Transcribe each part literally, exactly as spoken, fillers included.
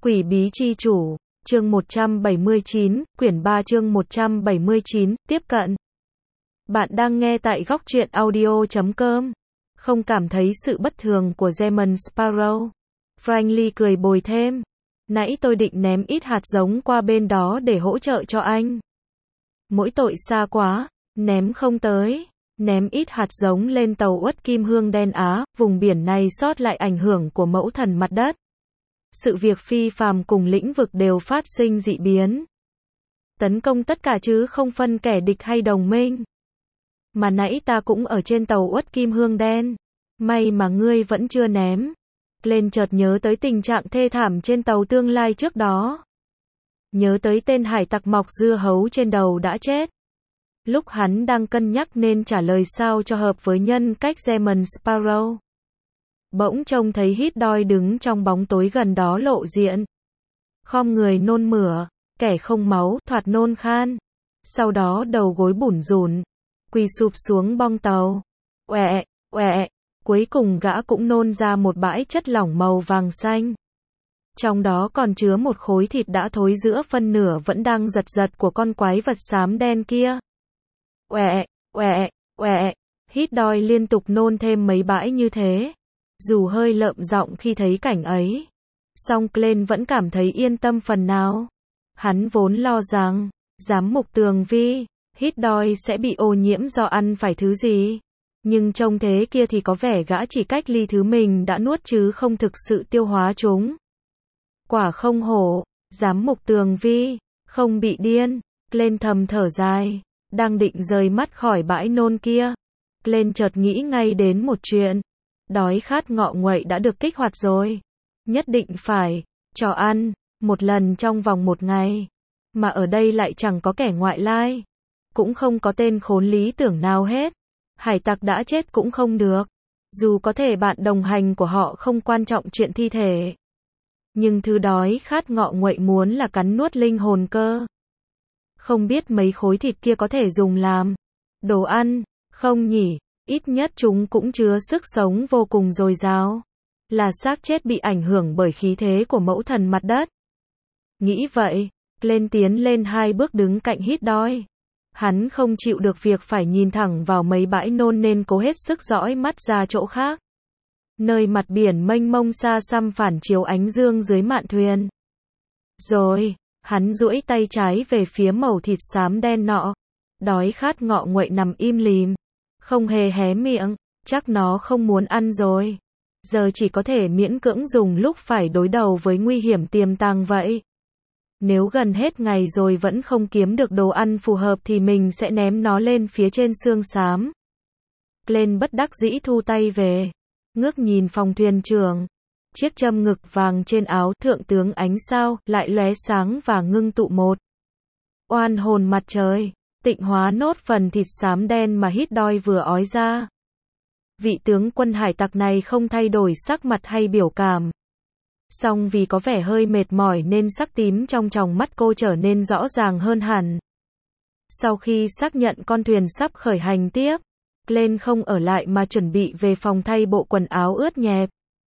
Quỷ bí chi chủ, chương một trăm bảy mươi chín, quyển ba chương một trăm bảy mươi chín, tiếp cận. Bạn đang nghe tại góc truyện audio chấm com. Không cảm thấy sự bất thường của Demon Sparrow. Frankly cười bồi thêm. Nãy tôi định ném ít hạt giống qua bên đó để hỗ trợ cho anh. Mỗi tội xa quá, ném không tới. Ném ít hạt giống lên tàu uất kim hương đen Á, vùng biển này sót lại ảnh hưởng của mẫu thần mặt đất. Sự việc phi phàm cùng lĩnh vực đều phát sinh dị biến. Tấn công tất cả chứ không phân kẻ địch hay đồng minh. Mà nãy ta cũng ở trên tàu uất kim hương đen. May mà ngươi vẫn chưa ném. Lên chợt nhớ tới tình trạng thê thảm trên tàu tương lai trước đó. Nhớ tới tên hải tặc mọc dưa hấu trên đầu đã chết. Lúc hắn đang cân nhắc nên trả lời sao cho hợp với nhân cách Demon Sparrow. Bỗng trông thấy Hit-Doi đứng trong bóng tối gần đó lộ diện. Khom người nôn mửa, kẻ không máu, thoạt nôn khan. Sau đó đầu gối bủn rủn, quỳ sụp xuống bong tàu. Oẹ, oẹ, cuối cùng gã cũng nôn ra một bãi chất lỏng màu vàng xanh. Trong đó còn chứa một khối thịt đã thối giữa phân nửa vẫn đang giật giật của con quái vật xám đen kia. Oẹ, oẹ, oẹ, Hit-Doi liên tục nôn thêm mấy bãi như thế. Dù hơi lợm giọng khi thấy cảnh ấy, song Glenn vẫn cảm thấy yên tâm phần nào. Hắn vốn lo rằng, giám mục Tường Vi, Hit-Doi sẽ bị ô nhiễm do ăn phải thứ gì. Nhưng trông thế kia thì có vẻ gã chỉ cách ly thứ mình đã nuốt chứ không thực sự tiêu hóa chúng. Quả không hổ, giám mục Tường Vi, không bị điên. Glenn thầm thở dài, đang định rời mắt khỏi bãi nôn kia. Glenn chợt nghĩ ngay đến một chuyện. Đói khát ngọ nguậy đã được kích hoạt rồi. Nhất định phải cho ăn một lần trong vòng một ngày. Mà ở đây lại chẳng có kẻ ngoại lai. Cũng không có tên khốn lý tưởng nào hết. Hải tặc đã chết cũng không được. Dù có thể bạn đồng hành của họ không quan trọng chuyện thi thể. Nhưng thứ đói khát ngọ nguậy muốn là cắn nuốt linh hồn cơ. Không biết mấy khối thịt kia có thể dùng làm đồ ăn, không nhỉ? Ít nhất chúng cũng chứa sức sống vô cùng dồi dào. Là xác chết bị ảnh hưởng bởi khí thế của mẫu thần mặt đất. Nghĩ vậy, Glenn tiến lên hai bước đứng cạnh Hit-Doi. Hắn không chịu được việc phải nhìn thẳng vào mấy bãi nôn nên cố hết sức dõi mắt ra chỗ khác. Nơi mặt biển mênh mông xa xăm phản chiếu ánh dương dưới mạn thuyền. Rồi, hắn duỗi tay trái về phía mẩu thịt xám đen nọ. Đói khát ngọ nguậy nằm im lìm. Không hề hé miệng, chắc nó không muốn ăn rồi. Giờ chỉ có thể miễn cưỡng dùng lúc phải đối đầu với nguy hiểm tiềm tàng vậy. Nếu gần hết ngày rồi vẫn không kiếm được đồ ăn phù hợp thì mình sẽ ném nó lên phía trên xương xám. Glenn bất đắc dĩ thu tay về, ngước nhìn phòng thuyền trưởng. Chiếc châm ngực vàng trên áo thượng tướng ánh sao lại lóe sáng và ngưng tụ một. Oan hồn mặt trời. Tịnh hóa nốt phần thịt xám đen mà Hit-Doi vừa ói ra. Vị tướng quân hải tặc này không thay đổi sắc mặt hay biểu cảm. Song vì có vẻ hơi mệt mỏi nên sắc tím trong tròng mắt cô trở nên rõ ràng hơn hẳn. Sau khi xác nhận con thuyền sắp khởi hành tiếp, Glenn không ở lại mà chuẩn bị về phòng thay bộ quần áo ướt nhẹp.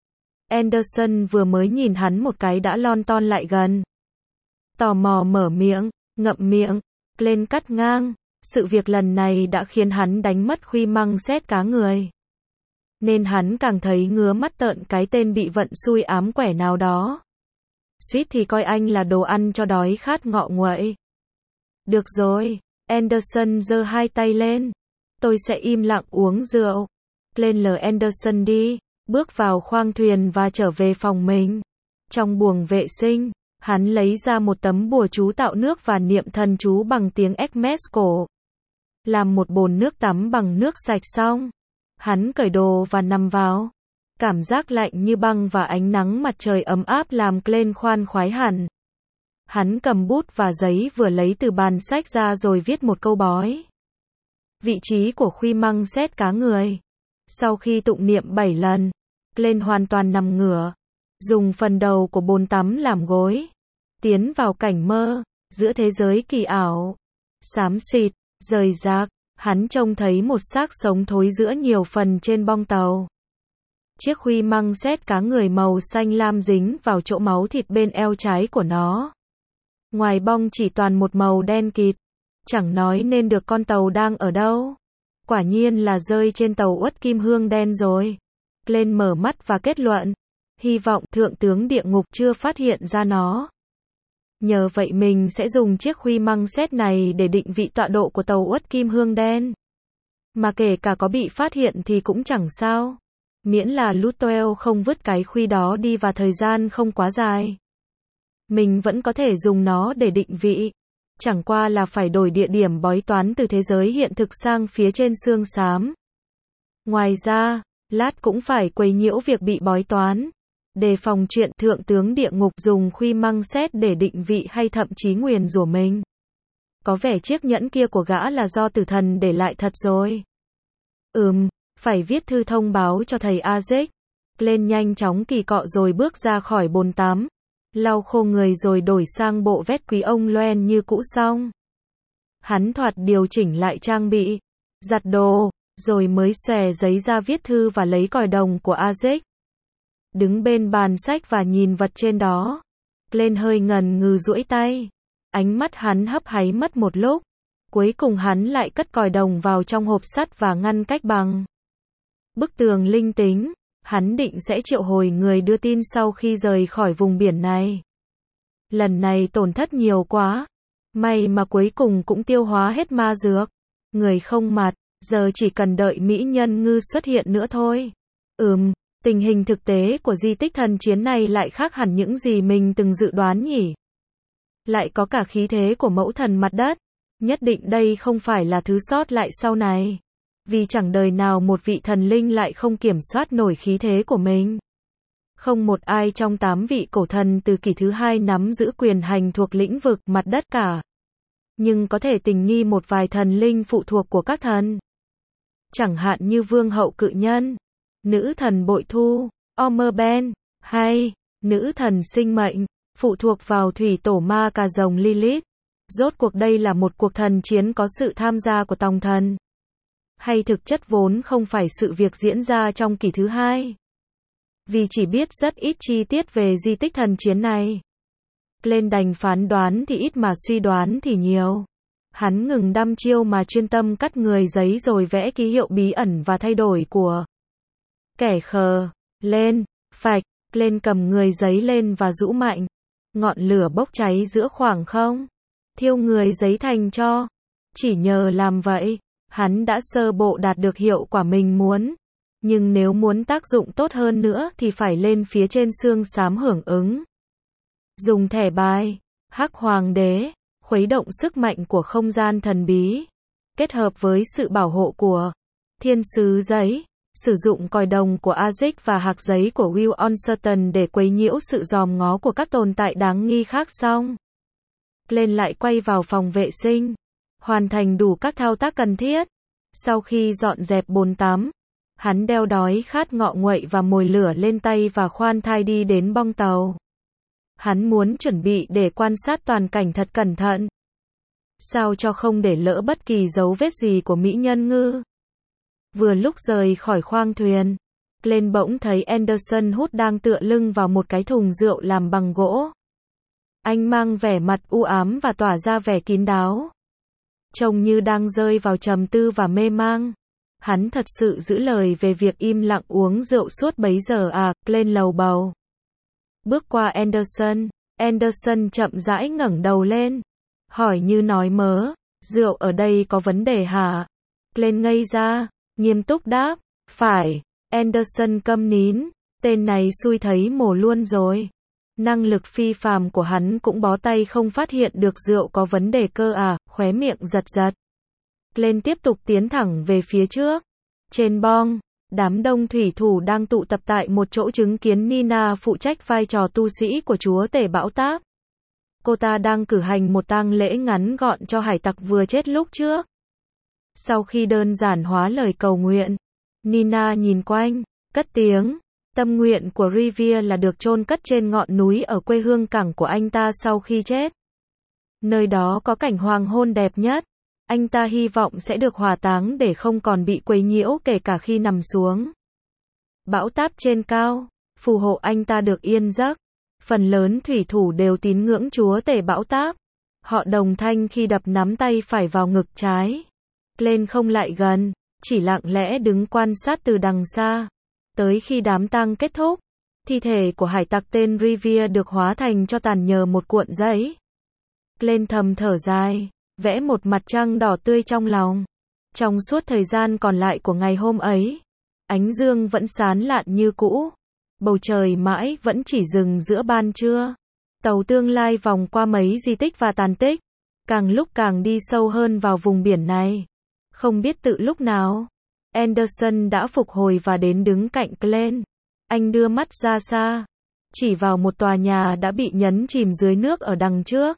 Anderson vừa mới nhìn hắn một cái đã lon ton lại gần. Tò mò mở miệng, ngậm miệng. Glenn cắt ngang, sự việc lần này đã khiến hắn đánh mất khuy măng xét cá người. Nên hắn càng thấy ngứa mắt tợn cái tên bị vận xui ám quẻ nào đó. Suýt thì coi anh là đồ ăn cho đói khát ngọ nguậy. Được rồi, Anderson giơ hai tay lên. Tôi sẽ im lặng uống rượu. Glenn lờ Anderson đi, bước vào khoang thuyền và trở về phòng mình. Trong buồng vệ sinh, hắn lấy ra một tấm bùa chú tạo nước và niệm thần chú bằng tiếng Esmes cổ. Làm một bồn nước tắm bằng nước sạch xong. Hắn cởi đồ và nằm vào. Cảm giác lạnh như băng và ánh nắng mặt trời ấm áp làm Glenn khoan khoái hẳn. Hắn cầm bút và giấy vừa lấy từ bàn sách ra rồi viết một câu bói. Vị trí của khuy măng xét cá người. Sau khi tụng niệm bảy lần, Glenn hoàn toàn nằm ngửa. Dùng phần đầu của bồn tắm làm gối. Tiến vào cảnh mơ, giữa thế giới kỳ ảo. Xám xịt, rời rạc, hắn trông thấy một xác sống thối giữa nhiều phần trên bong tàu. Chiếc khuy măng xét cá người màu xanh lam dính vào chỗ máu thịt bên eo trái của nó. Ngoài bong chỉ toàn một màu đen kịt. Chẳng nói nên được con tàu đang ở đâu. Quả nhiên là rơi trên tàu uất kim hương đen rồi. Glenn mở mắt và kết luận. Hy vọng thượng tướng địa ngục chưa phát hiện ra nó. Nhờ vậy mình sẽ dùng chiếc khuy măng xét này để định vị tọa độ của tàu uất kim hương đen. Mà kể cả có bị phát hiện thì cũng chẳng sao. Miễn là Lutoel không vứt cái khuy đó đi và thời gian không quá dài. Mình vẫn có thể dùng nó để định vị. Chẳng qua là phải đổi địa điểm bói toán từ thế giới hiện thực sang phía trên xương xám. Ngoài ra, lát cũng phải quấy nhiễu việc bị bói toán. Đề phòng chuyện thượng tướng địa ngục dùng khuy măng xét để định vị hay thậm chí nguyền rủa mình. Có vẻ chiếc nhẫn kia của gã là do tử thần để lại thật rồi. Ừm, phải viết thư thông báo cho thầy Isaac. Lên nhanh chóng kỳ cọ rồi bước ra khỏi bồn tắm. Lau khô người rồi đổi sang bộ vest quý ông Loen như cũ xong. Hắn thoạt điều chỉnh lại trang bị, giặt đồ, rồi mới xòe giấy ra viết thư và lấy còi đồng của Isaac. Đứng bên bàn sách và nhìn vật trên đó. Lên hơi ngần ngừ duỗi tay. Ánh mắt hắn hấp háy mất một lúc. Cuối cùng hắn lại cất còi đồng vào trong hộp sắt và ngăn cách bằng bức tường linh tính. Hắn định sẽ triệu hồi người đưa tin sau khi rời khỏi vùng biển này. Lần này tổn thất nhiều quá. May mà cuối cùng cũng tiêu hóa hết ma dược. Người không mặt, giờ chỉ cần đợi mỹ nhân ngư xuất hiện nữa thôi. Ừm, tình hình thực tế của di tích thần chiến này lại khác hẳn những gì mình từng dự đoán nhỉ. Lại có cả khí thế của mẫu thần mặt đất. Nhất định đây không phải là thứ sót lại sau này. Vì chẳng đời nào một vị thần linh lại không kiểm soát nổi khí thế của mình. Không một ai trong tám vị cổ thần từ kỷ thứ hai nắm giữ quyền hành thuộc lĩnh vực mặt đất cả. Nhưng có thể tình nghi một vài thần linh phụ thuộc của các thần. Chẳng hạn như vương hậu cự nhân, nữ thần bội thu, Omerben, hay nữ thần sinh mệnh, phụ thuộc vào thủy tổ ma cà rồng Lilith. Rốt cuộc đây là một cuộc thần chiến có sự tham gia của tòng thần. Hay thực chất vốn không phải sự việc diễn ra trong kỷ thứ hai. Vì chỉ biết rất ít chi tiết về di tích thần chiến này. Lên đành phán đoán thì ít mà suy đoán thì nhiều. Hắn ngừng đăm chiêu mà chuyên tâm cắt người giấy rồi vẽ ký hiệu bí ẩn và thay đổi của kẻ khờ. Lên, phạch, lên cầm người giấy lên và rũ mạnh. Ngọn lửa bốc cháy giữa khoảng không. Thiêu người giấy thành tro. Chỉ nhờ làm vậy, hắn đã sơ bộ đạt được hiệu quả mình muốn. Nhưng nếu muốn tác dụng tốt hơn nữa thì phải lên phía trên xương xám hưởng ứng. Dùng thẻ bài, Hắc Hoàng đế, khuấy động sức mạnh của không gian thần bí. Kết hợp với sự bảo hộ của thiên sứ giấy. Sử dụng còi đồng của Isaac và hạc giấy của Will Uncertain để quấy nhiễu sự dòm ngó của các tồn tại đáng nghi khác xong. Lên lại quay vào phòng vệ sinh. Hoàn thành đủ các thao tác cần thiết. Sau khi dọn dẹp bồn tắm, hắn đeo đói khát ngọ nguậy và mồi lửa lên tay và khoan thai đi đến bong tàu. Hắn muốn chuẩn bị để quan sát toàn cảnh thật cẩn thận. Sao cho không để lỡ bất kỳ dấu vết gì của mỹ nhân ngư. Vừa lúc rời khỏi khoang thuyền, lên bỗng thấy Anderson Hood đang tựa lưng vào một cái thùng rượu làm bằng gỗ. Anh mang vẻ mặt u ám và tỏa ra vẻ kín đáo. Trông như đang rơi vào trầm tư và mê mang. Hắn thật sự giữ lời về việc im lặng uống rượu suốt bấy giờ à, lên lầu bầu. Bước qua Anderson, Anderson chậm rãi ngẩng đầu lên. Hỏi như nói mớ, rượu ở đây có vấn đề hả? Lên ngây ra, nghiêm túc đáp, phải. Anderson câm nín, tên này xui thấy mồ luôn rồi. Năng lực phi phàm của hắn cũng bó tay không phát hiện được rượu có vấn đề cơ à, khóe miệng giật giật. Lên tiếp tục tiến thẳng về phía trước. Trên bong, đám đông thủy thủ đang tụ tập tại một chỗ chứng kiến Nina phụ trách vai trò tu sĩ của chúa tể bão táp. Cô ta đang cử hành một tang lễ ngắn gọn cho hải tặc vừa chết lúc trước. Sau khi đơn giản hóa lời cầu nguyện, Nina nhìn quanh, cất tiếng. Tâm nguyện của Revere là được chôn cất trên ngọn núi ở quê hương cảng của anh ta sau khi chết. Nơi đó có cảnh hoàng hôn đẹp nhất. Anh ta hy vọng sẽ được hỏa táng để không còn bị quấy nhiễu kể cả khi nằm xuống. Bão táp trên cao, phù hộ anh ta được yên giấc. Phần lớn thủy thủ đều tín ngưỡng chúa tể bão táp. Họ đồng thanh khi đập nắm tay phải vào ngực trái. Glenn không lại gần, chỉ lặng lẽ đứng quan sát từ đằng xa. Tới khi đám tang kết thúc, thi thể của hải tặc tên Revere được hóa thành tro tàn nhờ một cuộn giấy. Glenn thầm thở dài, vẽ một mặt trăng đỏ tươi trong lòng. Trong suốt thời gian còn lại của ngày hôm ấy, ánh dương vẫn sáng lạn như cũ. Bầu trời mãi vẫn chỉ dừng giữa ban trưa. Tàu tương lai vòng qua mấy di tích và tàn tích, càng lúc càng đi sâu hơn vào vùng biển này. Không biết tự lúc nào, Anderson đã phục hồi và đến đứng cạnh Glenn. Anh đưa mắt ra xa, chỉ vào một tòa nhà đã bị nhấn chìm dưới nước ở đằng trước.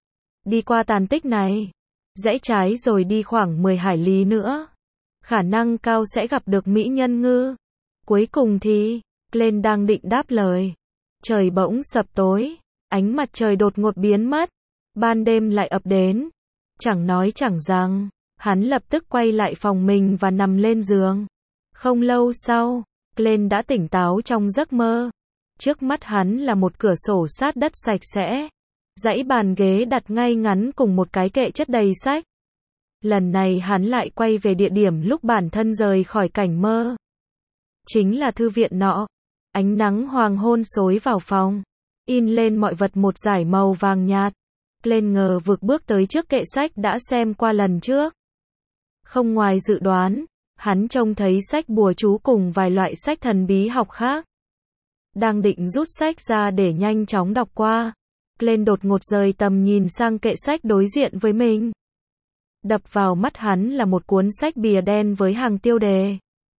Đi qua tàn tích này, rẽ trái rồi đi khoảng mười hải lý nữa. Khả năng cao sẽ gặp được mỹ nhân ngư. Cuối cùng thì, Glenn đang định đáp lời. Trời bỗng sập tối, ánh mặt trời đột ngột biến mất. Ban đêm lại ập đến. Chẳng nói chẳng rằng, hắn lập tức quay lại phòng mình và nằm lên giường. Không lâu sau, Glenn đã tỉnh táo trong giấc mơ. Trước mắt hắn là một cửa sổ sát đất sạch sẽ. Dãy bàn ghế đặt ngay ngắn cùng một cái kệ chất đầy sách. Lần này hắn lại quay về địa điểm lúc bản thân rời khỏi cảnh mơ. Chính là thư viện nọ. Ánh nắng hoàng hôn xối vào phòng, in lên mọi vật một dải màu vàng nhạt. Glenn ngờ vực bước tới trước kệ sách đã xem qua lần trước. Không ngoài dự đoán, hắn trông thấy sách bùa chú cùng vài loại sách thần bí học khác. Đang định rút sách ra để nhanh chóng đọc qua, Glenn đột ngột rời tầm nhìn sang kệ sách đối diện với mình. Đập vào mắt hắn là một cuốn sách bìa đen với hàng tiêu đề.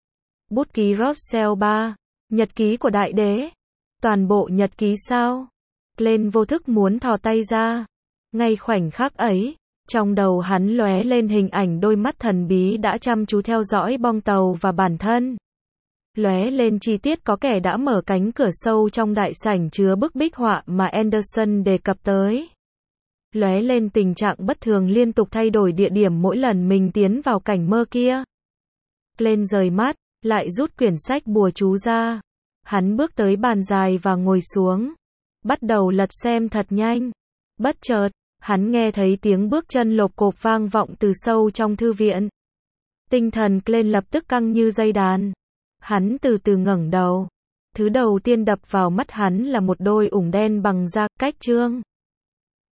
Bút ký Rothschild ba, nhật ký của đại đế. Toàn bộ nhật ký sao? Glenn vô thức muốn thò tay ra. Ngay khoảnh khắc ấy, trong đầu hắn lóe lên hình ảnh đôi mắt thần bí đã chăm chú theo dõi bong tàu và bản thân. Lóe lên chi tiết có kẻ đã mở cánh cửa sâu trong đại sảnh chứa bức bích họa mà Anderson đề cập tới. Lóe lên tình trạng bất thường liên tục thay đổi địa điểm mỗi lần mình tiến vào cảnh mơ kia. Glenn rời mắt, lại rút quyển sách bùa chú ra. Hắn bước tới bàn dài và ngồi xuống. Bắt đầu lật xem thật nhanh. Bất chợt, hắn nghe thấy tiếng bước chân lộp cộp vang vọng từ sâu trong thư viện. Tinh thần Glenn lập tức căng như dây đàn. Hắn từ từ ngẩng đầu. Thứ đầu tiên đập vào mắt hắn là một đôi ủng đen bằng da, cách trương.